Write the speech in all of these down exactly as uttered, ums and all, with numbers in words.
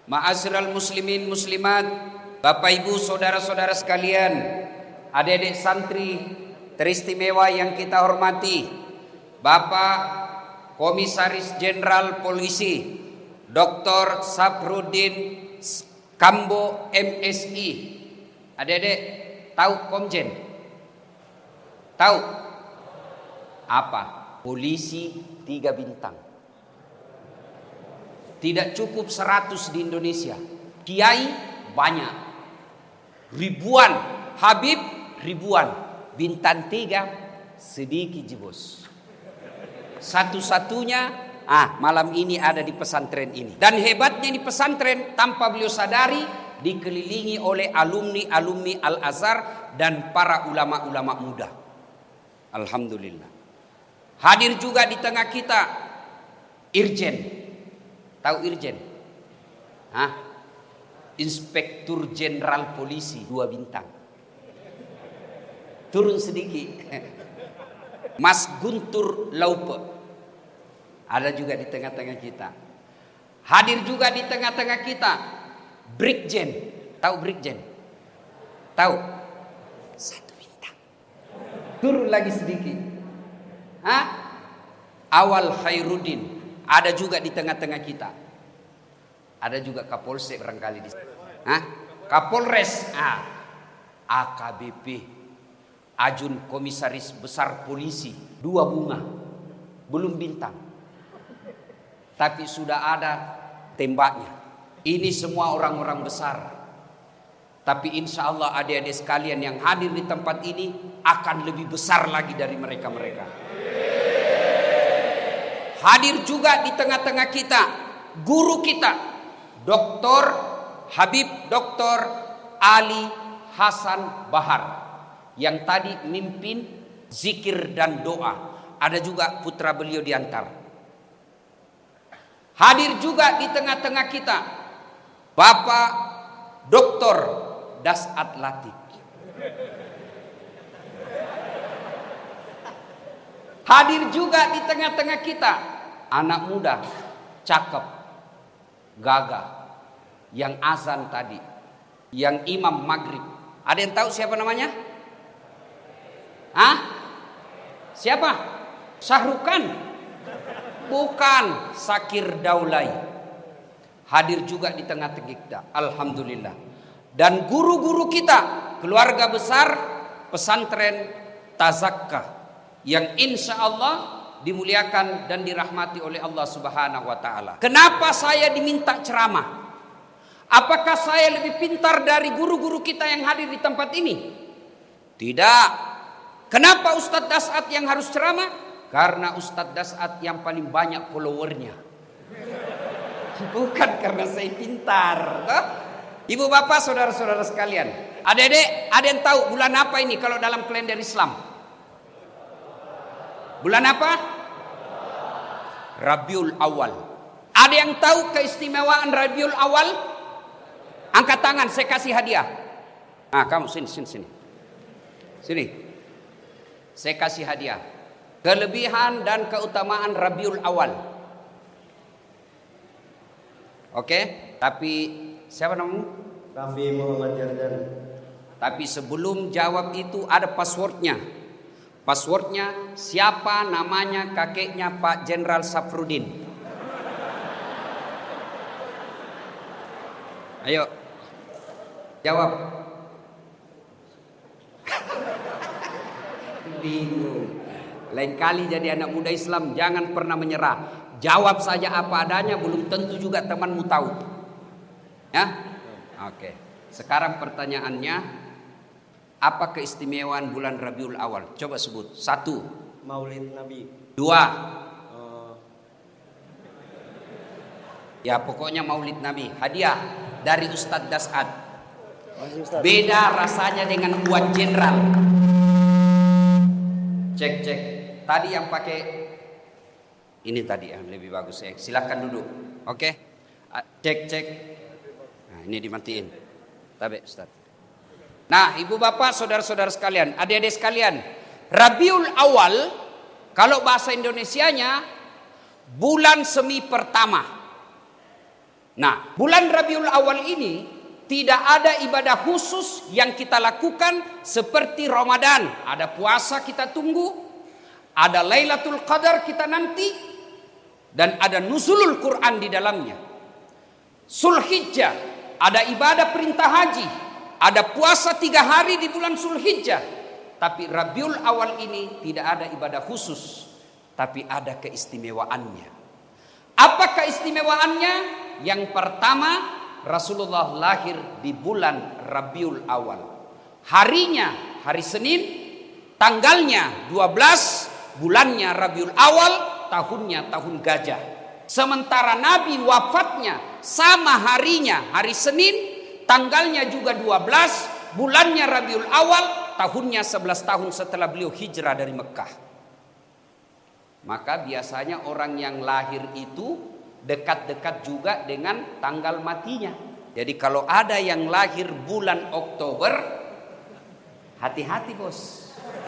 Ma'asyiral muslimin muslimat, Bapak Ibu saudara-saudara sekalian, adik-adik santri teristimewa yang kita hormati, Bapak Komisaris Jenderal Polisi Doktor Safrudin Kambo M Si. Adik-adik tahu Komjen? Tahu apa? Polisi tiga bintang. Tidak cukup seratus di Indonesia. Kiai banyak, ribuan. Habib ribuan. Bintang tiga sedikit jebos. Satu-satunya ah malam ini ada di pesantren ini. Dan hebatnya di pesantren, tanpa beliau sadari, dikelilingi oleh alumni-alumni Al-Azhar dan para ulama-ulama muda. Alhamdulillah. Hadir juga di tengah kita Irjen. Tahu Irjen? Hah? Inspektur Jenderal Polisi dua bintang. Turun sedikit. Mas Guntur Laupe ada juga di tengah-tengah kita. Hadir juga di tengah-tengah kita Brigjen. Tahu Brigjen? Tahu? Satu bintang. Turun lagi sedikit. Hah? Awal Khairuddin ada juga di tengah-tengah kita. Ada juga Kapolsek barangkali di sini. Hah? Kapolres, ah, A K B P, Ajun Komisaris Besar Polisi, dua bunga, belum bintang. Tapi sudah ada tembaknya. Ini semua orang-orang besar. Tapi insya Allah adik-adik sekalian yang hadir di tempat ini akan lebih besar lagi dari mereka-mereka. Hadir juga di tengah-tengah kita guru kita Doktor Habib Doktor Ali Hasan Bahar yang tadi mimpin zikir dan doa. Ada juga putra beliau diantar. Hadir juga di tengah-tengah kita Bapak Doktor Dasat Latif. Hadir juga di tengah-tengah kita anak muda, cakep, gagah, yang azan tadi, yang imam maghrib. Ada yang tahu siapa namanya? Hah? Siapa? Syahrukan? Bukan, Sakir Daulay. Hadir juga di tengah-tengah kita, alhamdulillah. Dan guru-guru kita, keluarga besar pesantren Tazakkah, yang insya Allah dimuliakan dan dirahmati oleh Allah Subhanahu wa taala. Kenapa saya diminta ceramah? Apakah saya lebih pintar dari guru-guru kita yang hadir di tempat ini? Tidak. Kenapa Ustadz Dasat yang harus ceramah? Karena Ustadz Dasat yang paling banyak followernya. Bukan karena saya pintar. Ibu bapak saudara-saudara sekalian, adik-adik, ada yang tahu bulan apa ini kalau dalam kalender Islam? Bulan apa? Rabiul Awal. Ada yang tahu keistimewaan Rabiul Awal? Angkat tangan, saya kasih hadiah. Nah, kamu sini, sini, sini. Sini. Saya kasih hadiah. Kelebihan dan keutamaan Rabiul Awal. Oke, tapi siapa namamu? Raffi Muhammad Jardan. Tapi sebelum jawab itu ada passwordnya. Passwordnya siapa namanya kakeknya Pak Jenderal Safrudin. Ayo jawab. Bingung. Lain kali jadi anak muda Islam jangan pernah menyerah. Jawab saja apa adanya, belum tentu juga temanmu tahu. Ya? Oke. Sekarang pertanyaannya, apa keistimewaan bulan Rabiul Awal? Coba sebut. Satu, Maulid Nabi. Dua, uh, ya pokoknya Maulid Nabi. Hadiah dari Ustadz Dasat. Ustaz. Beda rasanya dengan Uan Jenderal. Cek cek. Tadi yang pakai ini tadi yang lebih bagus ya. Silakan duduk. Oke. Cek cek. Nah, ini dimatiin. Tabe Ustaz. Nah, ibu bapak, saudara-saudara sekalian, adik-adik sekalian, Rabiul Awal, kalau bahasa Indonesianya, bulan semi pertama. Nah, bulan Rabiul Awal ini tidak ada ibadah khusus yang kita lakukan seperti Ramadan. Ada puasa kita tunggu, ada Lailatul Qadar kita nanti, dan ada nuzulul Quran di dalamnya. Zulhijjah ada ibadah perintah haji, ada puasa tiga hari di bulan Zulhijjah. Tapi Rabiul Awal ini tidak ada ibadah khusus, tapi ada keistimewaannya. Apa keistimewaannya? Yang pertama, Rasulullah lahir di bulan Rabiul Awal. Harinya hari Senin, tanggalnya dua belas, bulannya Rabiul Awal, tahunnya tahun gajah. Sementara Nabi wafatnya sama harinya hari Senin, tanggalnya juga dua belas, bulannya Rabiul Awal, tahunnya sebelas tahun setelah beliau hijrah dari Mekah. Maka biasanya orang yang lahir itu dekat-dekat juga dengan tanggal matinya. Jadi kalau ada yang lahir bulan Oktober, hati-hati bos.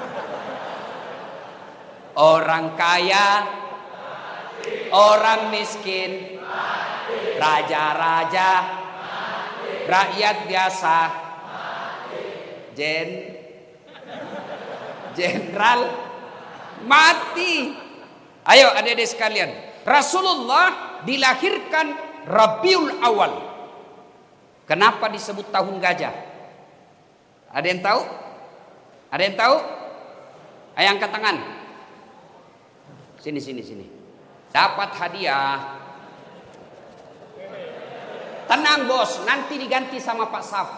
Orang kaya, orang miskin, raja-raja, rakyat biasa, jen, jenderal, mati. Ayo adik-adik sekalian, Rasulullah dilahirkan Rabiul Awal. Kenapa disebut tahun gajah? Ada yang tahu? Ada yang tahu? Ayo angkat tangan. Sini sini sini. Dapat hadiah. Tenang bos, nanti diganti sama Pak Saf.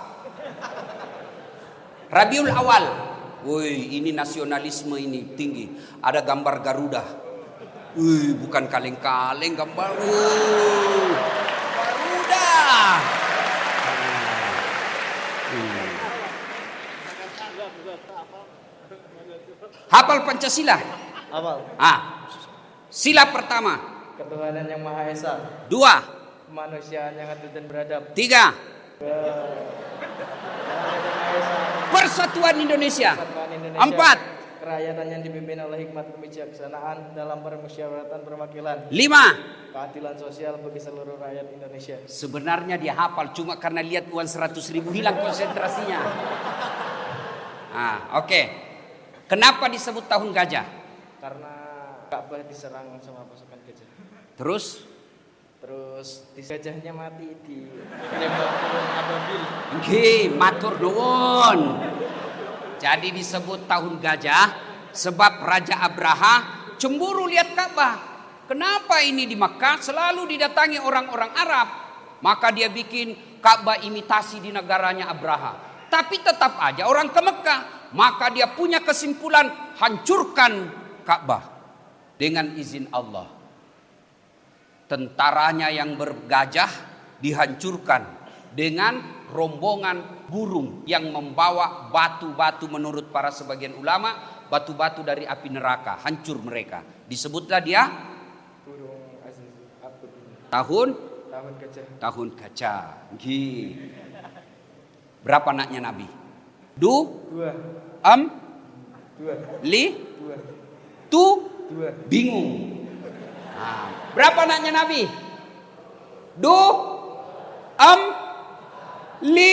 Rabiul Awal. Woi, ini nasionalisme ini tinggi. Ada gambar Garuda. Wih, bukan kaleng-kaleng gambar. Wih, Garuda. Hmm. Hafal Pancasila? Hafal. Ah, sila pertama. Ketuhanan yang Maha Esa. Dua. Kemanusiaan yang adil dan beradab. Tiga. Ke... Persatuan Indonesia. Persatuan Indonesia. Empat. Kerakyatan yang dipimpin oleh hikmat kebijaksanaan dalam permusyawaratan perwakilan. Lima. Keadilan sosial bagi seluruh rakyat Indonesia. Sebenarnya dia hafal, cuma karena lihat uang seratus ribu hilang konsentrasinya. Ah, oke. Okay. Kenapa disebut tahun gajah? Karena Ka'bah diserang sama pasukan gajah. Terus? Terus di gajahnya mati di tembak burung ababil. Nggih, matur nuwun. Jadi disebut tahun gajah sebab Raja Abraha cemburu lihat Ka'bah. Kenapa ini di Makkah selalu didatangi orang-orang Arab? Maka dia bikin Ka'bah imitasi di negaranya Abraha. Tapi tetap aja orang ke Mekah. Maka dia punya kesimpulan hancurkan Ka'bah dengan izin Allah. Tentaranya yang bergajah dihancurkan dengan rombongan burung yang membawa batu-batu menurut para sebagian ulama, batu-batu dari api neraka, hancur mereka. Disebutlah dia burung aziz abud. Tahun Tahun gajah. Tahun gajah. Gih. Berapa anaknya Nabi? Du? Dua. Am? Dua. Li? Dua. Tu? Dua. Bingung. Nah, berapa anaknya Nabi? Du? Am? Li?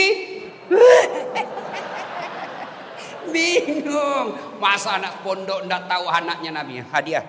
Bingung. Masa anak pondok enggak tahu anaknya Nabi? Hadiah.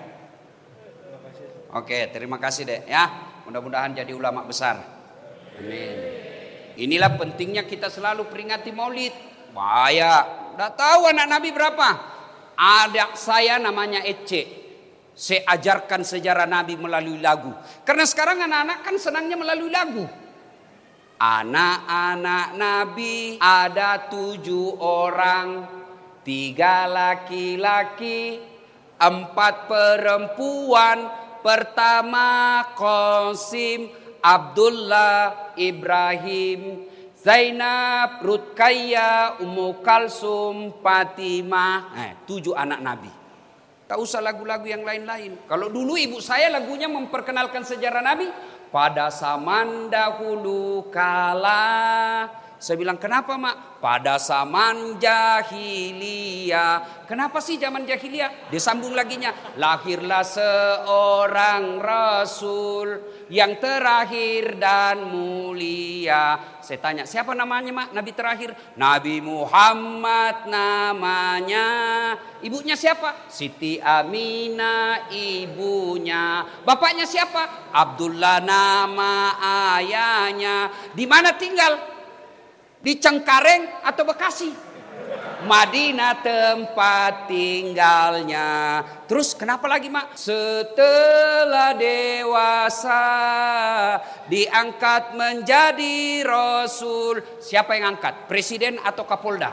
Oke, terima kasih dek ya. Mudah-mudahan jadi ulama besar. Amin. Inilah pentingnya kita selalu peringati Maulid. Bahaya. Enggak tahu anak Nabi berapa. Adik saya namanya Ece. Saya ajarkan sejarah Nabi melalui lagu. Karena sekarang anak-anak kan senangnya melalui lagu. Anak-anak Nabi ada tujuh orang, tiga laki-laki, empat perempuan. Pertama Qasim, Abdullah, Ibrahim, Zainab, Rutkaya, Ummu Kalsum, Fatimah. Eh, tujuh anak Nabi. Tak usah lagu-lagu yang lain-lain. Kalau dulu ibu saya lagunya memperkenalkan sejarah Nabi. Pada zaman dahulu kala Saya bilang, kenapa mak? Pada zaman jahiliyah. Kenapa sih zaman jahiliyah? Dia sambung laginya. Lahirlah seorang rasul yang terakhir dan mulia. Saya tanya, siapa namanya mak? Nabi terakhir? Nabi Muhammad namanya. Ibunya siapa? Siti Aminah ibunya. Bapaknya siapa? Abdullah nama ayahnya. Di mana tinggal? Di Cengkareng atau Bekasi? Madinah tempat tinggalnya. Terus kenapa lagi mak? Setelah dewasa diangkat menjadi rasul. Siapa yang angkat? Presiden atau Kapolda?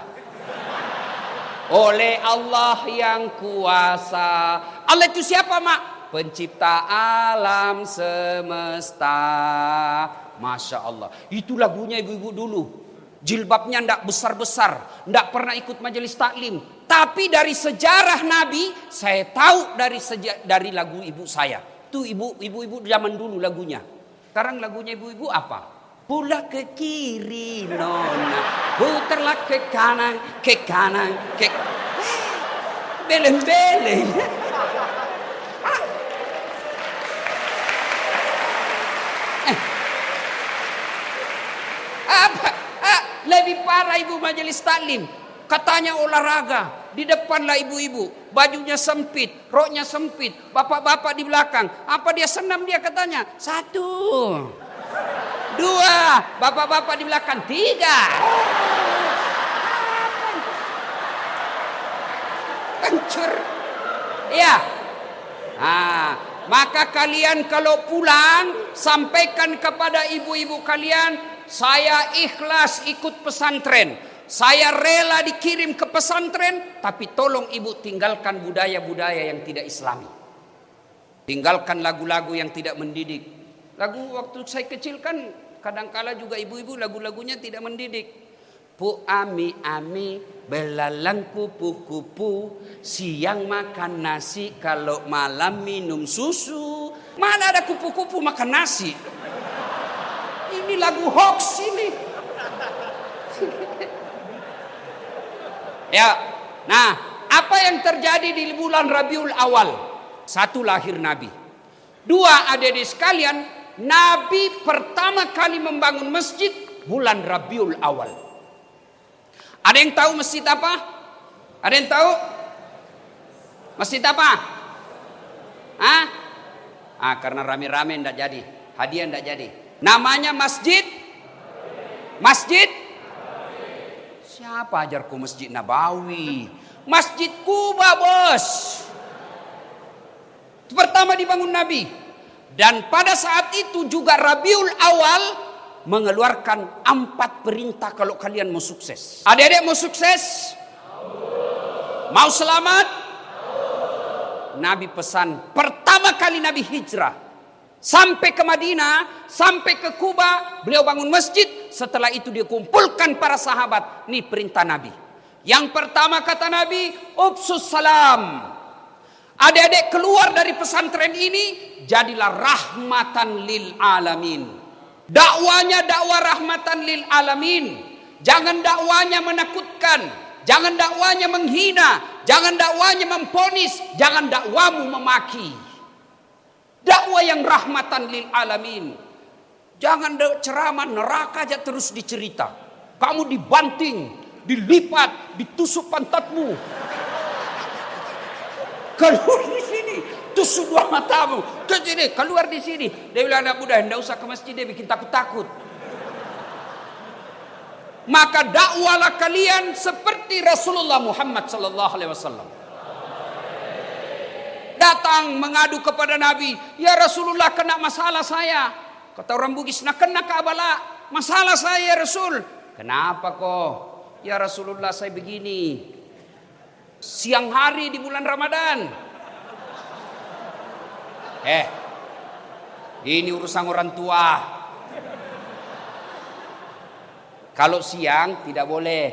Oleh Allah yang kuasa. Allah itu siapa mak? Pencipta alam semesta. Masya Allah. Itu lagunya ibu-ibu dulu. Jilbabnya ndak besar-besar, ndak pernah ikut majelis taklim. Tapi dari sejarah Nabi, saya tahu dari seja, dari lagu ibu saya. Itu ibu ibu-ibu zaman dulu lagunya. Sekarang lagunya ibu-ibu apa? Pula ke kiri nona, putarlah ke kanan, ke kanan, ke beleng-beleng. Eh. Apa? Lebih parah ibu majelis taklim. Katanya olahraga. Di depanlah ibu-ibu. Bajunya sempit. Roknya sempit. Bapak-bapak di belakang. Apa dia senam dia katanya? Satu. Dua. Bapak-bapak di belakang. Tiga. Hancur. Ya. Nah, maka kalian kalau pulang, sampaikan kepada ibu-ibu kalian, saya ikhlas ikut pesantren. Saya rela dikirim ke pesantren, tapi tolong ibu tinggalkan budaya-budaya yang tidak islami. Tinggalkan lagu-lagu yang tidak mendidik. Lagu waktu saya kecil kan kadangkala juga ibu-ibu lagu-lagunya tidak mendidik. Pu ami ami belalang kupu-kupu, siang makan nasi, kalau malam minum susu. Mana ada kupu-kupu makan nasi? Ini lagu hoax ini. Ya, nah apa yang terjadi di bulan Rabiul Awal? Satu, lahir Nabi. Dua, adik-adik sekalian, Nabi pertama kali membangun masjid bulan Rabiul Awal. Ada yang tahu masjid apa? Ada yang tahu? Masjid apa? Hah? Ah, karena rame-rame ndak jadi. Hadiah ndak jadi. Namanya masjid Masjid Siapa ajarku Masjid Nabawi? Masjid Kuba bos. Pertama dibangun Nabi. Dan pada saat itu juga Rabiul Awal mengeluarkan empat perintah kalau kalian mau sukses. Adik-adik mau sukses? Mau selamat? Nabi pesan pertama kali Nabi hijrah. Sampai ke Madinah, sampai ke Kuba, beliau bangun masjid. Setelah itu dia kumpulkan para sahabat. Ini perintah Nabi. Yang pertama kata Nabi, Ubsus salam. Adik-adik keluar dari pesantren ini, jadilah rahmatan lil alamin. Dakwanya dakwah rahmatan lil alamin. Jangan dakwanya menakutkan. Jangan dakwanya menghina. Jangan dakwanya memponis. Jangan dakwamu memaki. Dakwah yang rahmatan lil alamin. Jangan ceramah neraka aja terus dicerita. Kamu dibanting, dilipat, ditusuk pantatmu. Keluar di sini, tusuk dua matamu. Ke sini, keluar di sini. Dia bilang anak muda, enggak usah ke masjid, dia bikin takut-takut. Maka dakwalah kalian seperti Rasulullah Muhammad sallallahu alaihi wasallam. Datang mengadu kepada Nabi, ya Rasulullah kena masalah saya. Kata orang Bugis, nak kena ke abala, masalah saya ya Rasul. Kenapa kok? Ya Rasulullah saya begini. Siang hari di bulan Ramadan. Eh, ini urusan orang tua. Kalau siang tidak boleh,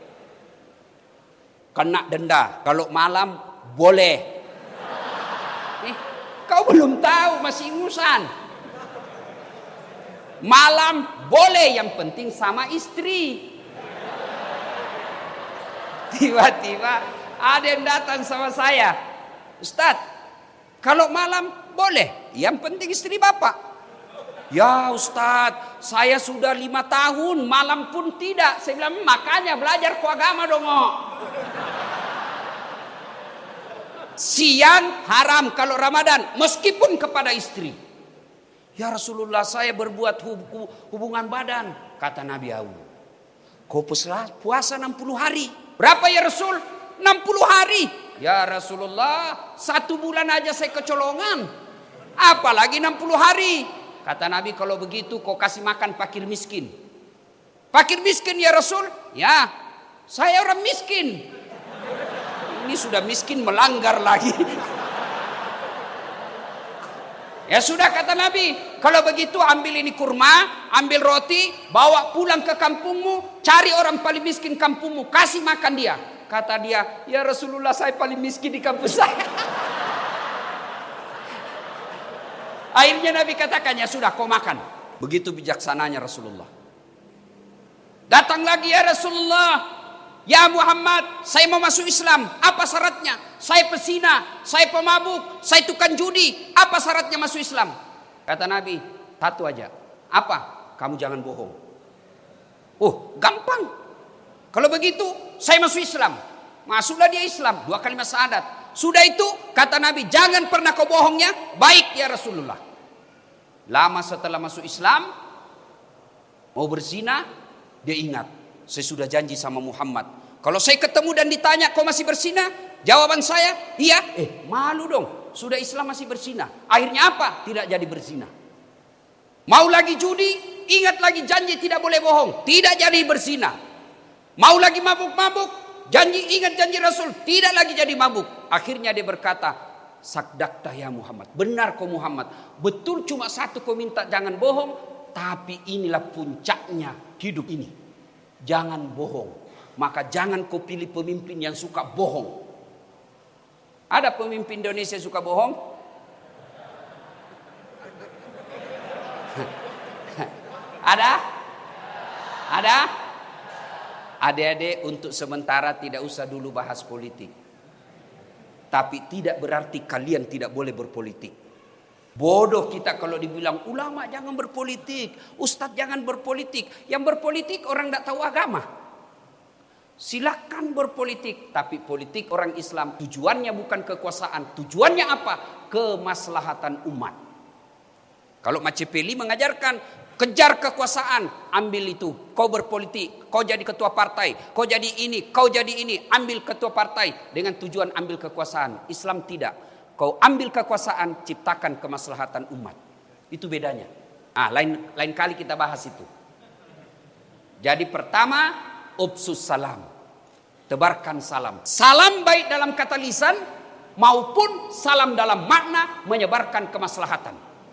kena denda. Kalau malam boleh. Kau belum tahu, masih ingusan. Malam boleh, yang penting sama istri. Tiba-tiba ada yang datang sama saya, Ustadz, kalau malam boleh, yang penting istri bapak. Ya Ustadz, saya sudah lima tahun malam pun tidak. Saya bilang, makanya belajar ku agama dong. Siang haram kalau Ramadan, meskipun kepada istri. Ya Rasulullah, saya berbuat hub- hubungan badan. Kata Nabi, Awu, kau puasa enam puluh hari. Berapa ya Rasul? enam puluh hari. Ya Rasulullah, satu bulan aja saya kecolongan, apalagi enam puluh hari. Kata Nabi, kalau begitu kau kasih makan fakir miskin. Fakir miskin ya Rasul? Ya, saya orang miskin. Ini sudah miskin melanggar lagi. Ya sudah, kata Nabi, kalau begitu ambil ini kurma, ambil roti, bawa pulang ke kampungmu, cari orang paling miskin kampungmu, kasih makan dia. Kata dia, ya Rasulullah, saya paling miskin di kampung saya. Akhirnya Nabi katakan, ya sudah kau makan. Begitu bijaksananya Rasulullah. Datang lagi, ya Rasulullah, ya Muhammad, saya mau masuk Islam, apa syaratnya? Saya pesina, saya pemabuk, saya tukang judi, apa syaratnya masuk Islam? Kata Nabi, satu aja. Apa? Kamu jangan bohong. Oh, gampang. Kalau begitu, saya masuk Islam. Masuklah dia Islam, dua kalimat syahadat. Sudah itu, kata Nabi, jangan pernah kau bohongnya. Baik ya Rasulullah. Lama setelah masuk Islam, mau berzina, dia ingat, saya sudah janji sama Muhammad, kalau saya ketemu dan ditanya, kau masih berzina? Jawaban saya, iya. Eh, malu dong, sudah Islam masih berzina. Akhirnya apa? Tidak jadi berzina. Mau lagi judi, ingat lagi janji tidak boleh bohong, tidak jadi berzina. Mau lagi mabuk-mabuk, janji, ingat janji Rasul, tidak lagi jadi mabuk. Akhirnya dia berkata, sakdakta ya Muhammad, benar kau Muhammad, betul cuma satu kau minta, jangan bohong. Tapi inilah puncaknya hidup ini, jangan bohong. Maka jangan kau pilih pemimpin yang suka bohong. Ada pemimpin Indonesia suka bohong? Ada? Ada? Adik-adik, untuk sementara tidak usah dulu bahas politik. Tapi tidak berarti kalian tidak boleh berpolitik. Bodoh kita kalau dibilang ulama jangan berpolitik, ustadz jangan berpolitik. Yang berpolitik orang tidak tahu agama. Silakan berpolitik, tapi politik orang Islam tujuannya bukan kekuasaan. Tujuannya apa? Kemaslahatan umat. Kalau Machiavelli mengajarkan kejar kekuasaan, ambil itu. Kau berpolitik, kau jadi ketua partai, kau jadi ini, kau jadi ini, ambil ketua partai dengan tujuan ambil kekuasaan. Islam tidak. Kau ambil kekuasaan, ciptakan kemaslahatan umat. Itu bedanya. Ah, lain lain kali kita bahas itu. Jadi pertama, ubsus salam. Tebarkan salam. Salam baik dalam kata lisan maupun salam dalam makna menyebarkan kemaslahatan.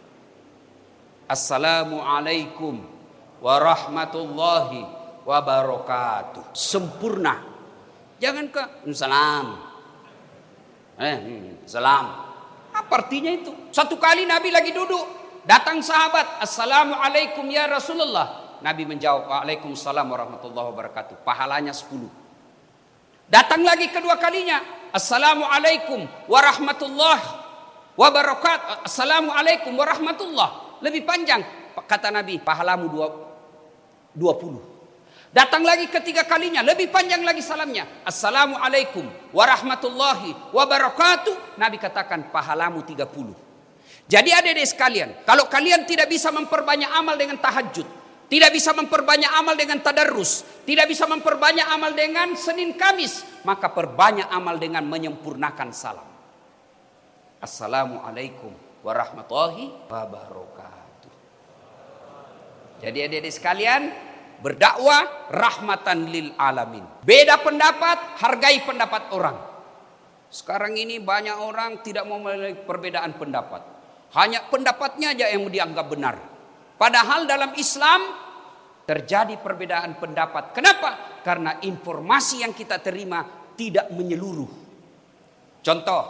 Assalamualaikum warahmatullahi wabarakatuh. Sempurna. Jangan ke salam. Eh, salam. Apa artinya itu? Satu kali Nabi lagi duduk, datang sahabat, Assalamualaikum ya Rasulullah. Nabi menjawab, Waalaikumsalam warahmatullahi wabarakatuh. Pahalanya sepuluh. Datang lagi kedua kalinya, Assalamualaikum warahmatullahi wabarakatuh. Assalamualaikum warahmatullahi. Lebih panjang, kata Nabi, pahalamu dua puluh. Datang lagi ketiga kalinya, lebih panjang lagi salamnya. Assalamualaikum warahmatullahi wabarakatuh. Nabi katakan pahalamu tiga puluh. Jadi adik-adik sekalian, kalau kalian tidak bisa memperbanyak amal dengan tahajud, tidak bisa memperbanyak amal dengan tadarrus, tidak bisa memperbanyak amal dengan Senin Kamis, maka perbanyak amal dengan menyempurnakan salam. Assalamualaikum warahmatullahi wabarakatuh. Jadi adik-adik sekalian, berdakwah rahmatan lil alamin. Beda pendapat, hargai pendapat orang. Sekarang ini banyak orang tidak mau memiliki perbedaan pendapat. Hanya pendapatnya aja yang dianggap benar. Padahal dalam Islam terjadi perbedaan pendapat. Kenapa? Karena informasi yang kita terima tidak menyeluruh. Contoh,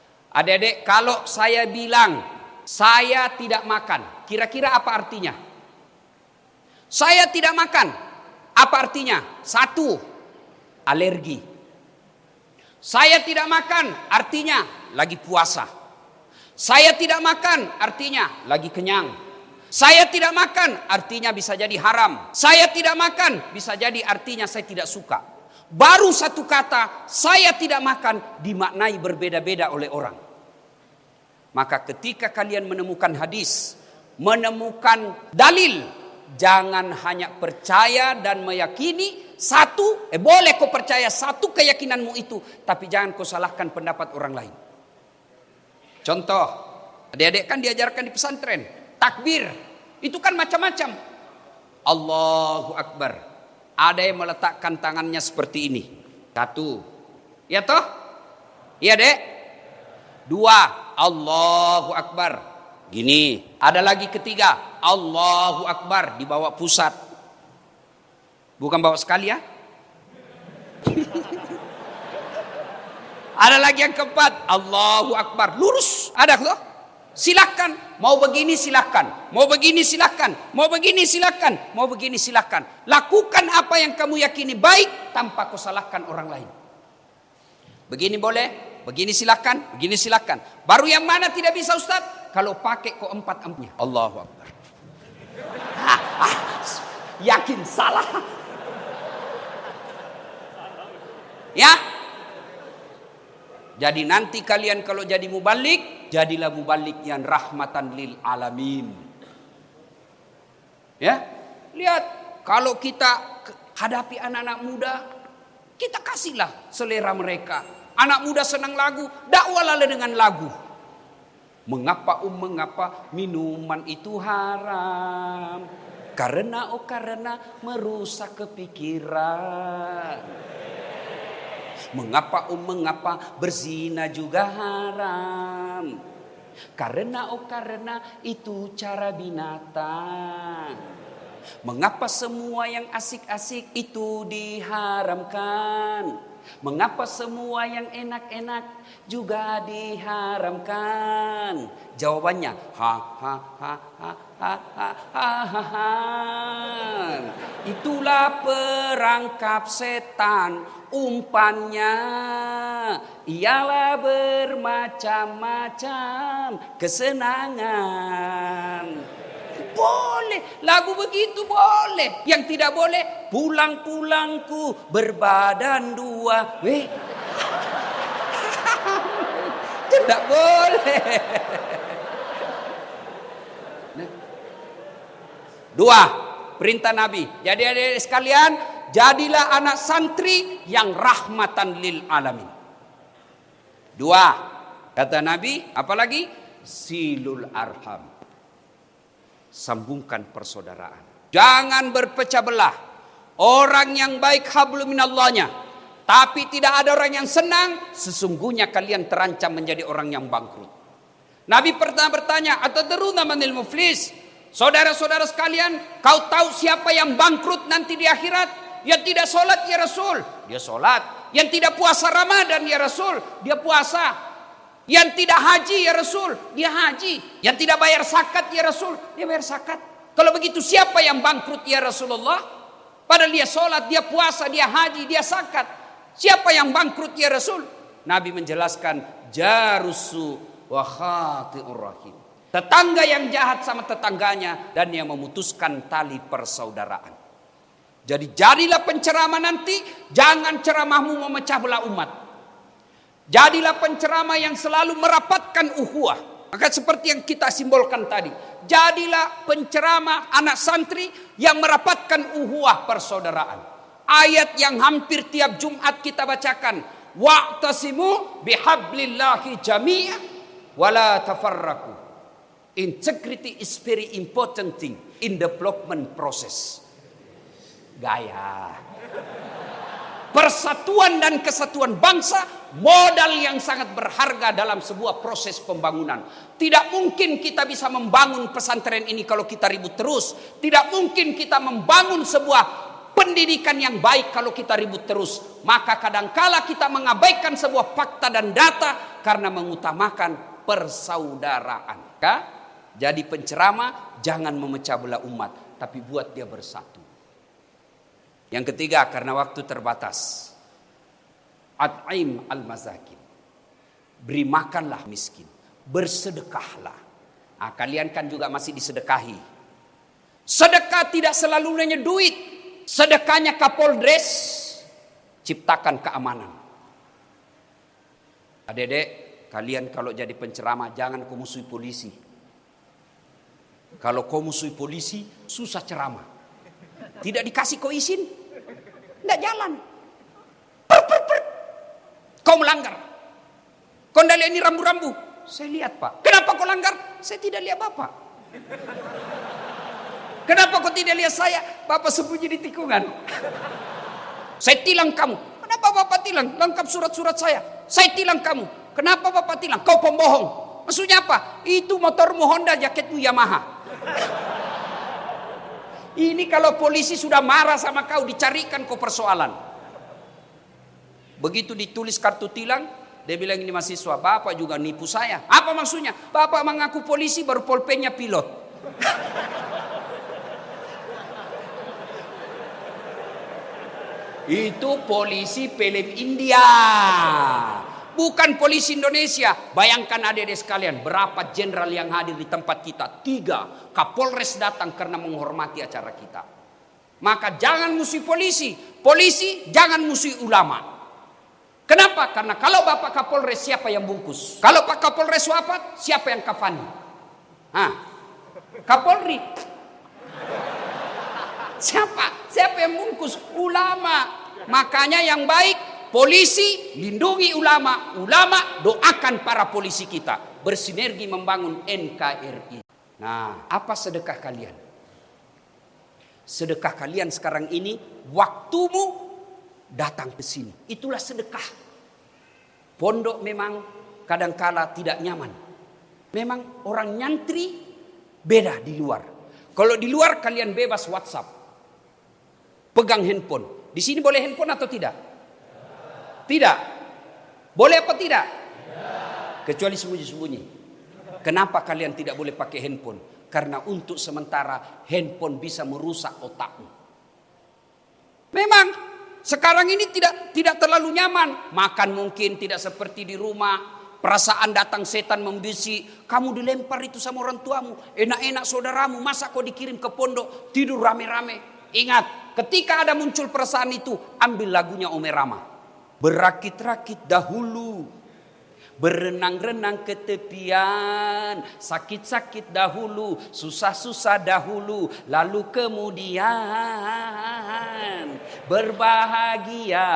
adik-adik, kalau saya bilang saya tidak makan, kira-kira apa artinya? Saya tidak makan. Apa artinya? Satu, alergi. Saya tidak makan artinya lagi puasa. Saya tidak makan artinya lagi kenyang. Saya tidak makan artinya bisa jadi haram. Saya tidak makan bisa jadi artinya saya tidak suka. Baru satu kata saya tidak makan dimaknai berbeda-beda oleh orang. Maka ketika kalian menemukan hadis, menemukan dalil, jangan hanya percaya dan meyakini satu, eh boleh kau percaya satu keyakinanmu itu, tapi jangan kau salahkan pendapat orang lain. Contoh, adik-adik kan diajarkan di pesantren, takbir, itu kan macam-macam. Allahu Akbar. Ada yang meletakkan tangannya seperti ini. Satu. Ya toh? Iya dek? Dua. Allahu Akbar. Gini. Ada lagi ketiga. Allahu Akbar. Dibawa pusat. Bukan bawa sekali ya. Ada lagi yang keempat. Allahu Akbar. Lurus. Ada loh. Silakan. Mau begini silakan. Mau begini silakan. Mau begini silakan. Mau begini silakan. Lakukan apa yang kamu yakini baik tanpa kau salahkan orang lain. Begini boleh. Begini silakan. Begini silakan. Baru yang mana tidak bisa Ustaz? Kalau pakai kau empat empatnya. Allahu Akbar. Ah, ah, yakin salah. Ya. Jadi nanti kalian kalau jadi mubalik, jadilah mubalik yang rahmatan lil alamin. Ya, lihat kalau kita hadapi anak-anak muda, kita kasihlah selera mereka. Anak muda senang lagu, dakwalah dengan lagu. Mengapa um mengapa minuman itu haram? Karena oh karena merusak kepikiran. Mengapa um mengapa berzina juga haram? Karena oh karena itu cara binatang. Mengapa semua yang asik-asik itu diharamkan? Mengapa semua yang enak-enak juga diharamkan? Jawabannya ha ha ha ha ha ha ha ha ha. Itulah perangkap setan, umpannya ialah bermacam-macam kesenangan. Boleh, lagu begitu boleh. Yang tidak boleh, pulang-pulangku berbadan dua. Weh. Tidak boleh. Dua, perintah Nabi. Jadi adik-adik sekalian, jadilah anak santri yang rahmatan lil alamin. Dua, kata Nabi, apalagi? Silul arham. Sambungkan persaudaraan. Jangan berpecah belah. Orang yang baik hablum minallahnya, tapi tidak ada orang yang senang, sesungguhnya kalian terancam menjadi orang yang bangkrut. Nabi pernah bertanya, atadruna manil muflis? Saudara-saudara sekalian, kau tahu siapa yang bangkrut nanti di akhirat? Yang tidak sholat ya Rasul, dia sholat. Yang tidak puasa Ramadan ya Rasul, dia puasa. Yang tidak haji ya Rasul, dia haji. Yang tidak bayar zakat ya Rasul, dia bayar zakat. Kalau begitu siapa yang bangkrut ya Rasulullah? Padahal dia sholat, dia puasa, dia haji, dia zakat. Siapa yang bangkrut ya Rasul? Nabi menjelaskan, jarusu wa khati'ur rahim. Tetangga yang jahat sama tetangganya dan yang memutuskan tali persaudaraan. Jadi jadilah penceramah nanti, jangan ceramahmu memecah belah umat. Jadilah penceramah yang selalu merapatkan ukhuwah. Maka seperti yang kita simbolkan tadi. Jadilah penceramah anak santri yang merapatkan ukhuwah persaudaraan. Ayat yang hampir tiap Jumat kita bacakan. Wa'tasimu bihablillahi jami'an wala tafarraku. Integrity is very important thing in development process. Gaya. Persatuan dan kesatuan bangsa modal yang sangat berharga dalam sebuah proses pembangunan. Tidak mungkin kita bisa membangun pesantren ini kalau kita ribut terus. Tidak mungkin kita membangun sebuah pendidikan yang baik kalau kita ribut terus. Maka kadangkala kita mengabaikan sebuah fakta dan data karena mengutamakan persaudaraan. Jadi penceramah jangan memecah belah umat. tapi buat dia bersatu. Yang ketiga, karena waktu terbatas, at'im al-mazakin, beri makanlah miskin, bersedekahlah. Nah, kalian kan juga masih disedekahi. Sedekah tidak selalu hanya duit. Sedekahnya Kapolres, ciptakan keamanan. Adik-adik, kalian kalau jadi penceramah jangan kau musuhi polisi. Kalau kau musuhi polisi, susah ceramah. Tidak dikasih kau izin, tidak jalan. Per, per, per. Kau melanggar. Kau tidak lihat ini rambu-rambu. Saya lihat, Pak. Kenapa kau langgar? Saya tidak lihat Bapak. Kenapa kau tidak lihat saya? Bapak sembunyi di tikungan. Saya tilang kamu. Kenapa Bapak tilang? Lengkap surat-surat saya. Saya tilang kamu. Kenapa Bapak tilang? Kau pembohong. Maksudnya apa? Itu motormu Honda, jaketmu Yamaha. Ini kalau polisi sudah marah sama kau, dicarikan kau persoalan. Begitu ditulis kartu tilang, dia bilang ini mahasiswa, Bapak juga nipu saya. Apa maksudnya? Bapak mengaku polisi, baru pulpennya pilot. Itu polisi film India, bukan polisi Indonesia. Bayangkan adik-adik sekalian, berapa jenderal yang hadir di tempat kita? Tiga. Kapolres datang karena menghormati acara kita. Maka jangan musuhi polisi. Polisi jangan musuhi ulama. Kenapa? Karena kalau Bapak Kapolres, siapa yang bungkus? Kalau Pak Kapolres wafat, siapa yang kafani? Hah? Kapolri. Siapa? Siapa yang bungkus? Ulama. Makanya yang baik, polisi lindungi ulama, ulama doakan para polisi kita, bersinergi membangun N K R I. Nah, apa sedekah kalian? Sedekah kalian sekarang ini, waktumu datang ke sini. Itulah sedekah. Pondok memang kadangkala tidak nyaman. Memang orang nyantri beda di luar. Kalau di luar kalian bebas WhatsApp, pegang handphone. Di sini boleh handphone atau tidak? Tidak. Boleh apa tidak? Kecuali sembunyi-sembunyi. Kenapa kalian tidak boleh pakai handphone? Karena untuk sementara handphone bisa merusak otakmu. Memang sekarang ini tidak tidak terlalu nyaman. Makan mungkin tidak seperti di rumah. Perasaan datang setan membisik. Kamu dilempar itu sama orang tuamu. Enak-enak saudaramu. Masa kau dikirim ke pondok tidur rame-rame? Ingat, ketika ada muncul perasaan itu, ambil lagunya Ome Rama. Berakit-rakit dahulu, berenang-renang ke tepian, sakit-sakit dahulu, susah-susah dahulu, lalu kemudian berbahagia.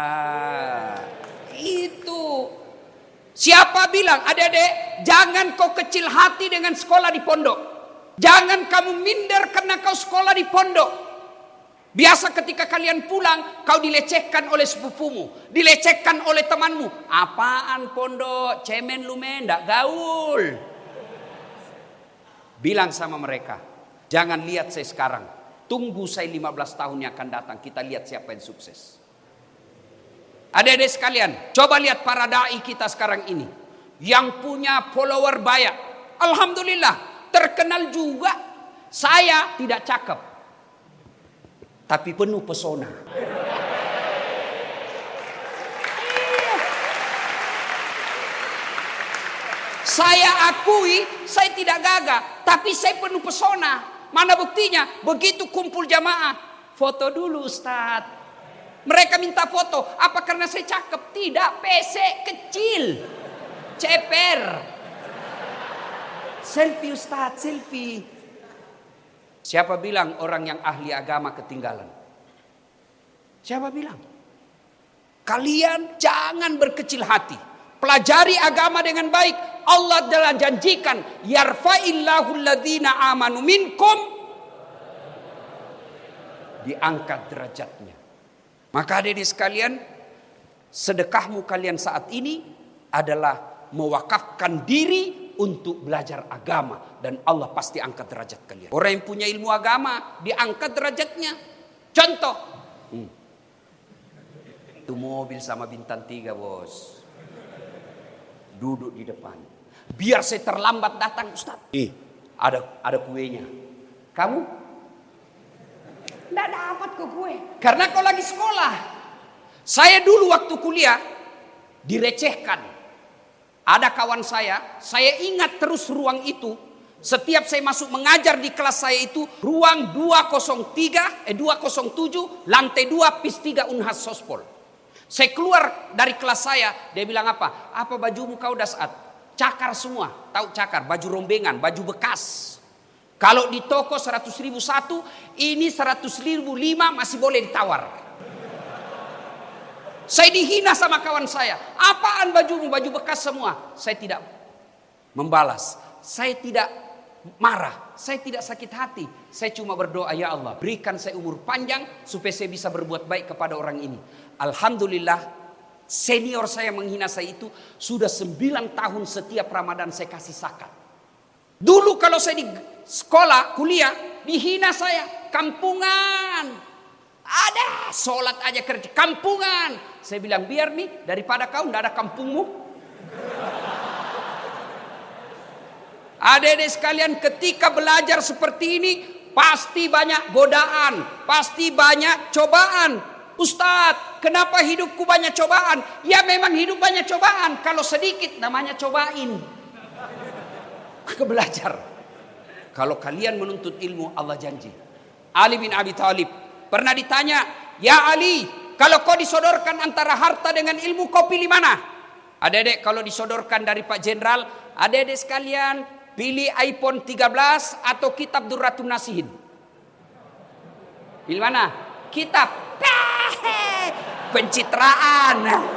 Itu. Siapa bilang, adik-adik, jangan kau kecil hati dengan sekolah di pondok. Jangan kamu minder karena kau sekolah di pondok. Biasa ketika kalian pulang, kau dilecehkan oleh sepupumu, dilecehkan oleh temanmu. Apaan pondok, cemen lu men, ndak gaul. Bilang sama mereka, jangan lihat saya sekarang. Tunggu saya lima belas tahun yang akan datang, kita lihat siapa yang sukses. Adik-adik sekalian, coba lihat para da'i kita sekarang ini. Yang punya follower banyak. Alhamdulillah, terkenal juga. Saya tidak cakep, tapi penuh pesona. Saya akui saya tidak gagah, tapi saya penuh pesona. Mana buktinya? Begitu kumpul jamaah, foto dulu Ustaz. Mereka minta foto, apa karena saya cakep? Tidak, P C kecil, ceper. Selfie Ustaz, selfie. Siapa bilang orang yang ahli agama ketinggalan? Siapa bilang? Kalian jangan berkecil hati. Pelajari agama dengan baik. Allah telah janjikan, yarfa'illahu alladhina amanu minkum, diangkat derajatnya. Maka adik-adik sekalian, sedekahmu kalian saat ini adalah mewakafkan diri untuk belajar agama, dan Allah pasti angkat derajat kalian. Orang yang punya ilmu agama diangkat derajatnya. Contoh, hmm. itu mobil sama bintang tiga bos, duduk di depan. Biar saya terlambat datang Ustaz. Eh, ada ada kuenya. Kamu Nggak dapat kok gue. Karena kau lagi sekolah. Saya dulu waktu kuliah direcehkan. Ada kawan saya, saya ingat terus ruang itu. Setiap saya masuk mengajar di kelas saya itu, ruang dua nol tiga, eh dua nol tujuh, lantai dua, pis tiga Unhas Sospol. Saya keluar dari kelas saya, dia bilang apa? Apa bajumu kau Dasat? Cakar semua, tahu cakar, baju rombengan, baju bekas. Kalau di toko seratus ribu satu, ini seratus ribu lima masih boleh ditawar. Saya dihina sama kawan saya. Apaan bajumu? Baju bekas semua. Saya tidak membalas. Saya tidak marah. Saya tidak sakit hati. Saya cuma berdoa, ya Allah, berikan saya umur panjang supaya saya bisa berbuat baik kepada orang ini. Alhamdulillah, senior saya menghina saya itu sudah sembilan tahun setiap Ramadan saya kasih zakat. Dulu kalau saya di sekolah, kuliah, dihina saya. Kampungan. Ada, sholat aja kerja. Kampungan. Saya bilang, biar nih, daripada kau tidak ada kampungmu. Adik-adik sekalian, ketika belajar seperti ini, pasti banyak godaan. Pasti banyak cobaan. Ustadz, kenapa hidupku banyak cobaan? Ya memang hidup banyak cobaan. Kalau sedikit namanya cobain. Belajar. Kalau kalian menuntut ilmu, Allah janji. Ali bin Abi Thalib pernah ditanya, ya Ali, kalau kau disodorkan antara harta dengan ilmu, kau pilih mana? Adik-adik, kalau disodorkan dari Pak Jenderal, adik-adik sekalian, pilih iPhone tiga belas atau kitab Durratun Nasihin? Pilih mana? Kitab. Pencitraan.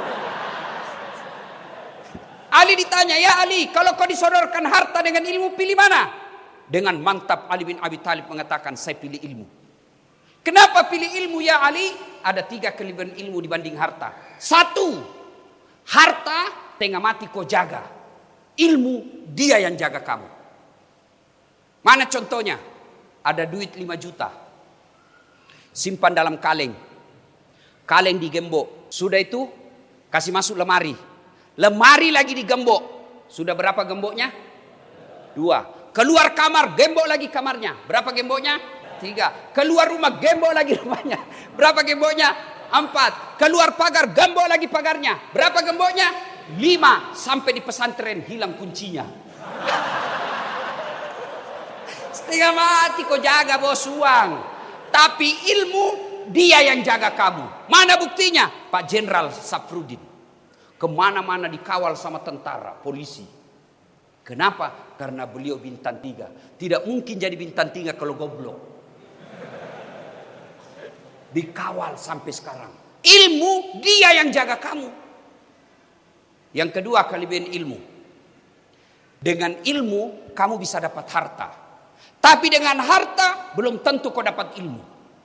Ali ditanya, ya Ali, kalau kau disodorkan harta dengan ilmu, pilih mana? Dengan mantap Ali bin Abi Thalib mengatakan, saya pilih ilmu. Kenapa pilih ilmu ya Ali? Ada tiga kelebihan ilmu dibanding harta. Satu, harta tengah mati kau jaga. Ilmu dia yang jaga kamu. Mana contohnya? Ada duit lima juta. Simpan dalam kaleng. Kaleng digembok. Sudah itu kasih masuk lemari. Lemari lagi digembok. Sudah berapa gemboknya? Dua. Keluar kamar, gembok lagi kamarnya. Berapa gemboknya? Tiga. Keluar rumah, gembok lagi rumahnya. Berapa gemboknya? Empat. Keluar pagar, gembok lagi pagarnya. Berapa gemboknya? Lima. Sampai di pesantren hilang kuncinya. Setengah mati kau jaga bos uang. Tapi ilmu dia yang jaga kamu. Mana buktinya? Pak Jenderal Safrudin. Kemana-mana dikawal sama tentara, polisi. Kenapa? Karena beliau bintang tiga. Tidak mungkin jadi bintang tiga kalau goblok. Dikawal sampai sekarang. Ilmu dia yang jaga kamu. Yang kedua, kelebihan ilmu. Dengan ilmu kamu bisa dapat harta. Tapi dengan harta belum tentu kau dapat ilmu.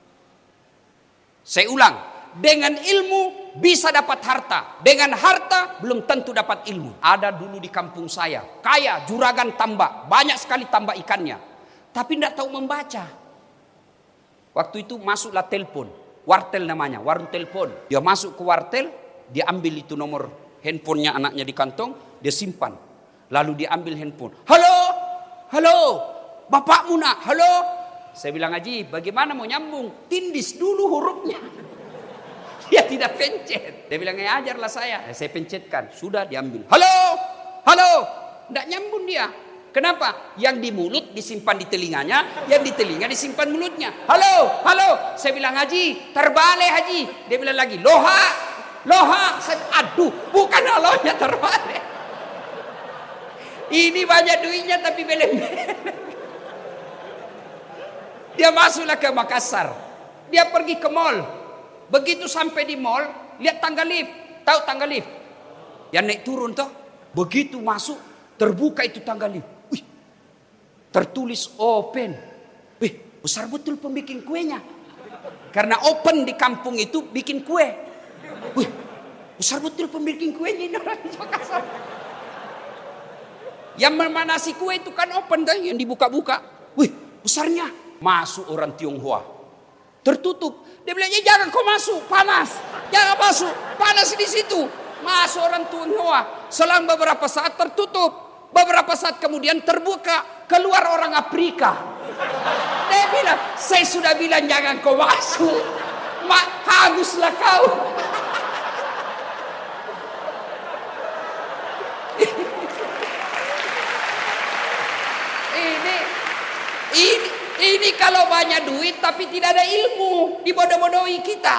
Saya ulang. Dengan ilmu bisa dapat harta. Dengan harta belum tentu dapat ilmu. Ada dulu di kampung saya, kaya, juragan tambak, banyak sekali tambak ikannya. Tapi tidak tahu membaca. Waktu itu masuklah telepon, wartel namanya, warung telepon. Dia masuk ke wartel, dia ambil itu nomor handphonenya anaknya di kantong, dia simpan. Lalu dia ambil handphone. Halo, halo, bapakmu nak, halo. Saya bilang, Haji, bagaimana mau nyambung? Tindis dulu hurufnya. Dia tidak pencet. Dia bilang, ya ajarlah saya. Ya, saya pencetkan. Sudah diambil. Halo, halo. Tidak nyambung dia. Kenapa? Yang di mulut disimpan di telinganya. Yang di telinga disimpan mulutnya. Halo, halo. Saya bilang, Haji, terbalik Haji. Dia bilang lagi, loha, loha. Saya, aduh, bukan halonya terbalik. Ini banyak duitnya tapi beleng-beleng. Dia masuklah ke Makassar. Dia pergi ke mall. Begitu sampai di mall, lihat tangga lift. Tahu tangga lift? Yang naik turun toh. Begitu masuk, terbuka itu tangga lift. Wih, tertulis open. Wih, besar betul pembikin kuenya. Karena open di kampung itu bikin kue. Wih, besar betul pembikin kuenya ini orang di Makassar. Yang memanasi kue itu kan open kan, yang dibuka-buka. Wih, besarnya. Masuk orang Tionghoa. Tertutup. Dia bilang, ya jangan kau masuk, panas. Jangan masuk, panas di situ. Masuk orang Tionghoa. Selang beberapa saat tertutup. Beberapa saat kemudian terbuka. Keluar orang Afrika. Dia bilang, Saya sudah bilang jangan kau masuk. Ma, hanguslah kau. ini, ini, ini kalau banyak duit tapi tidak ada ilmu, dibodoh-bodohi kita.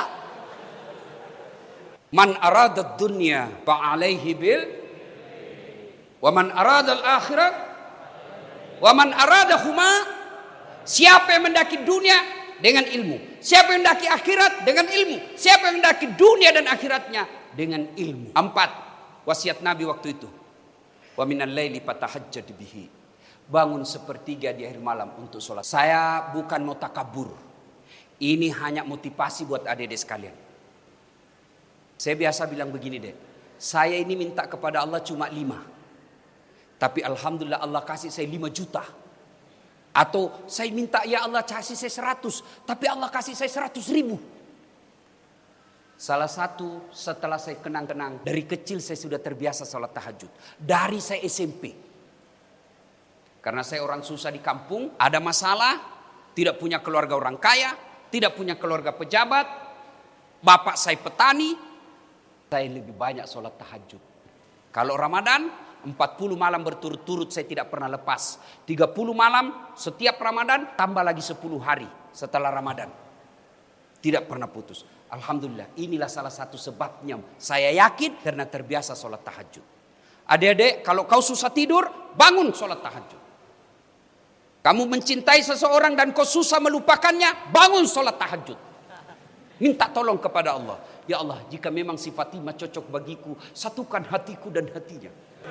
Man arada dunya fa'alaihi bil wa man arada al-akhirat wa man arada huma. Siapa yang mendaki dunia dengan ilmu, siapa yang mendaki akhirat dengan ilmu, siapa yang mendaki dunia dan akhiratnya dengan ilmu. Empat, wasiat Nabi waktu itu. Wa minal laili fatahajjad bihi. Bangun sepertiga di akhir malam untuk sholat. Saya bukan mau takabur. Ini hanya motivasi buat adik-adik sekalian. Saya biasa bilang begini deh. Saya ini minta kepada Allah cuma lima. Tapi alhamdulillah Allah kasih saya lima juta. Atau saya minta ya Allah kasih saya seratus. Tapi Allah kasih saya seratus ribu. Salah satu setelah saya kenang-kenang. Dari kecil saya sudah terbiasa sholat tahajud. Dari saya S M P. Karena saya orang susah di kampung. Ada masalah. Tidak punya keluarga orang kaya. Tidak punya keluarga pejabat. Bapak saya petani. Saya lebih banyak sholat tahajud. Kalau Ramadan, empat puluh malam berturut-turut saya tidak pernah lepas. tiga puluh malam setiap Ramadan, tambah lagi sepuluh hari setelah Ramadan. Tidak pernah putus. Alhamdulillah, inilah salah satu sebabnya. Saya yakin karena terbiasa sholat tahajud. Adik-adik, kalau kau susah tidur, bangun sholat tahajud. Kamu mencintai seseorang dan kau susah melupakannya, bangun sholat tahajud. Minta tolong kepada Allah. Ya Allah, jika memang si Fatimah cocok bagiku, satukan hatiku dan hatinya.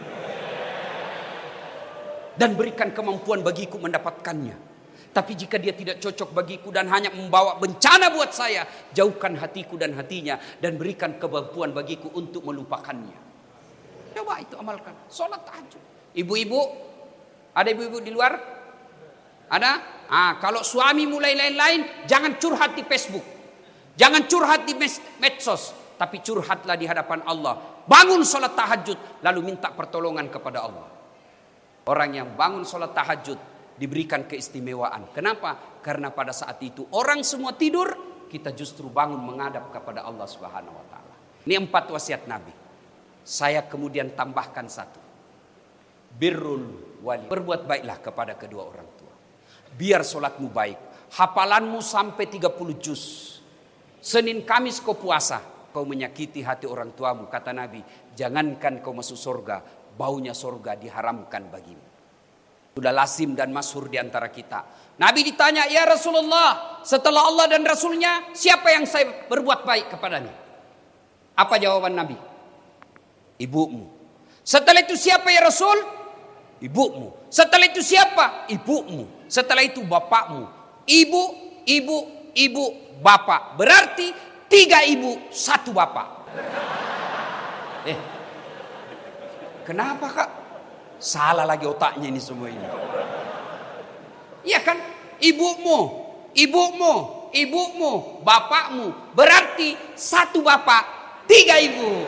Dan berikan kemampuan bagiku mendapatkannya. Tapi jika dia tidak cocok bagiku dan hanya membawa bencana buat saya, jauhkan hatiku dan hatinya. Dan berikan kemampuan bagiku untuk melupakannya. Coba itu amalkan. Sholat tahajud. Ibu-ibu, ada ibu-ibu di luar? Ada? Ah, kalau suami mulai lain-lain, jangan curhat di Facebook. Jangan curhat di medsos, tapi curhatlah di hadapan Allah. Bangun sholat tahajud, lalu minta pertolongan kepada Allah. Orang yang bangun sholat tahajud diberikan keistimewaan. Kenapa? Karena pada saat itu orang semua tidur, kita justru bangun menghadap kepada Allah Subhanahu Wa Taala. Ini empat wasiat Nabi. Saya kemudian tambahkan satu. Birrul wali. Berbuat baiklah kepada kedua orang tua. Biar sholatmu baik. Hafalanmu sampai tiga puluh juz. Senin Kamis kau puasa, kau menyakiti hati orang tuamu. Kata Nabi, jangankan kau masuk surga, baunya surga diharamkan bagimu. Sudah lazim dan masyhur di antara kita. Nabi ditanya, ya Rasulullah, setelah Allah dan Rasulnya, siapa yang saya berbuat baik kepadanya? Apa jawaban Nabi? Ibumu. Setelah itu siapa ya Rasul? Ibumu. Setelah itu siapa? Ibumu. Setelah itu bapakmu. Ibu, ibu, ibu, bapak. Berarti tiga ibu, satu bapak. Eh, kenapa kak? Salah lagi otaknya ini semua ini. Iya kan? Ibumu, ibumu, ibumu, bapakmu. Berarti satu bapak, tiga ibu.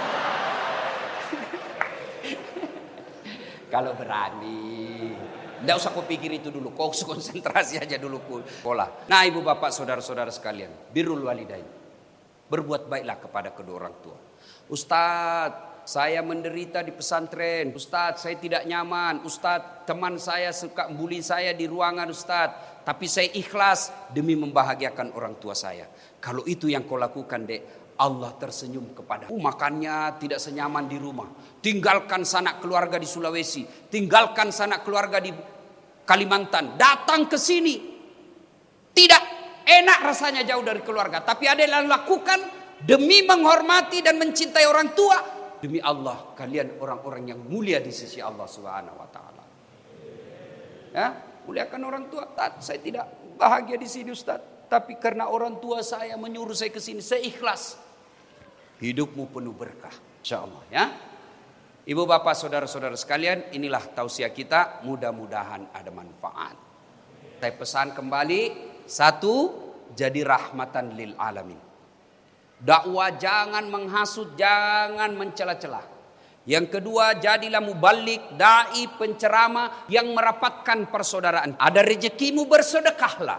Kalau berani. Tidak usah kau pikir itu dulu. Kau konsentrasi aja dulu. Pola. Nah ibu bapak saudara-saudara sekalian. Birrul walidain. Berbuat baiklah kepada kedua orang tua. Ustadz, saya menderita di pesantren. Ustadz, saya tidak nyaman. Ustadz, teman saya suka bully saya di ruangan Ustadz. Tapi saya ikhlas demi membahagiakan orang tua saya. Kalau itu yang kau lakukan dek, Allah tersenyum kepada. Makannya tidak senyaman di rumah. Tinggalkan sanak keluarga di Sulawesi. Tinggalkan sanak keluarga di Kalimantan. Datang ke sini. Tidak enak rasanya jauh dari keluarga. Tapi ada yang lakukan demi menghormati dan mencintai orang tua. Demi Allah, kalian orang-orang yang mulia di sisi Allah Subhanahu Wa Taala. Ya, muliakan orang tua. Ustaz, saya tidak bahagia di sini Ustaz. Tapi karena orang tua saya menyuruh saya ke sini, saya ikhlas. Hidupmu penuh berkah, insya Allah ya. Ibu bapak saudara-saudara sekalian, inilah tausiah kita. Mudah-mudahan ada manfaat. Saya pesan kembali, satu, jadi rahmatan lil alamin. Dakwah jangan menghasut, jangan mencela-cela. Yang kedua, jadilah mubalik, dai, penceramah yang merapatkan persaudaraan. Ada rezekimu, bersedekahlah.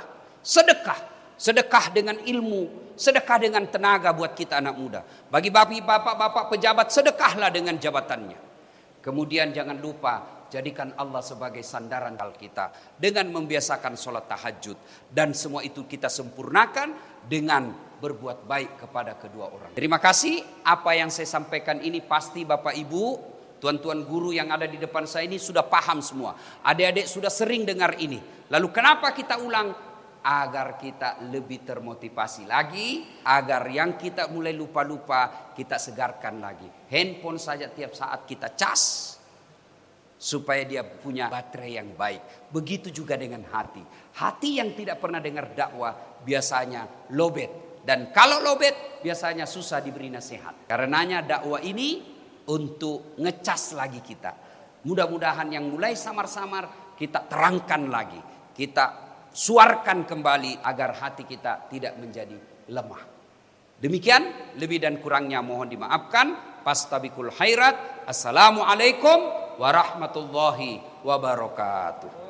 Sedekah. Sedekah dengan ilmu, sedekah dengan tenaga buat kita anak muda. Bagi bapak-bapak pejabat, sedekahlah dengan jabatannya. Kemudian jangan lupa, jadikan Allah sebagai sandaran kita dengan membiasakan sholat tahajud. Dan semua itu kita sempurnakan dengan berbuat baik kepada kedua orang. Terima kasih, apa yang saya sampaikan ini pasti Bapak Ibu, tuan-tuan guru yang ada di depan saya ini sudah paham semua. Adik-adik sudah sering dengar ini. Lalu kenapa kita ulang? Agar kita lebih termotivasi lagi, agar yang kita mulai lupa-lupa kita segarkan lagi. Handphone saja tiap saat kita cas supaya dia punya baterai yang baik. Begitu juga dengan hati. Hati yang tidak pernah dengar dakwah biasanya lobet, dan kalau lobet biasanya susah diberi nasihat. Karenanya dakwah ini untuk ngecas lagi kita. Mudah-mudahan yang mulai samar-samar kita terangkan lagi, kita suarkan kembali agar hati kita tidak menjadi lemah. Demikian, lebih dan kurangnya mohon dimaafkan. Fastabiqul khairat. Assalamualaikum warahmatullahi wabarakatuh.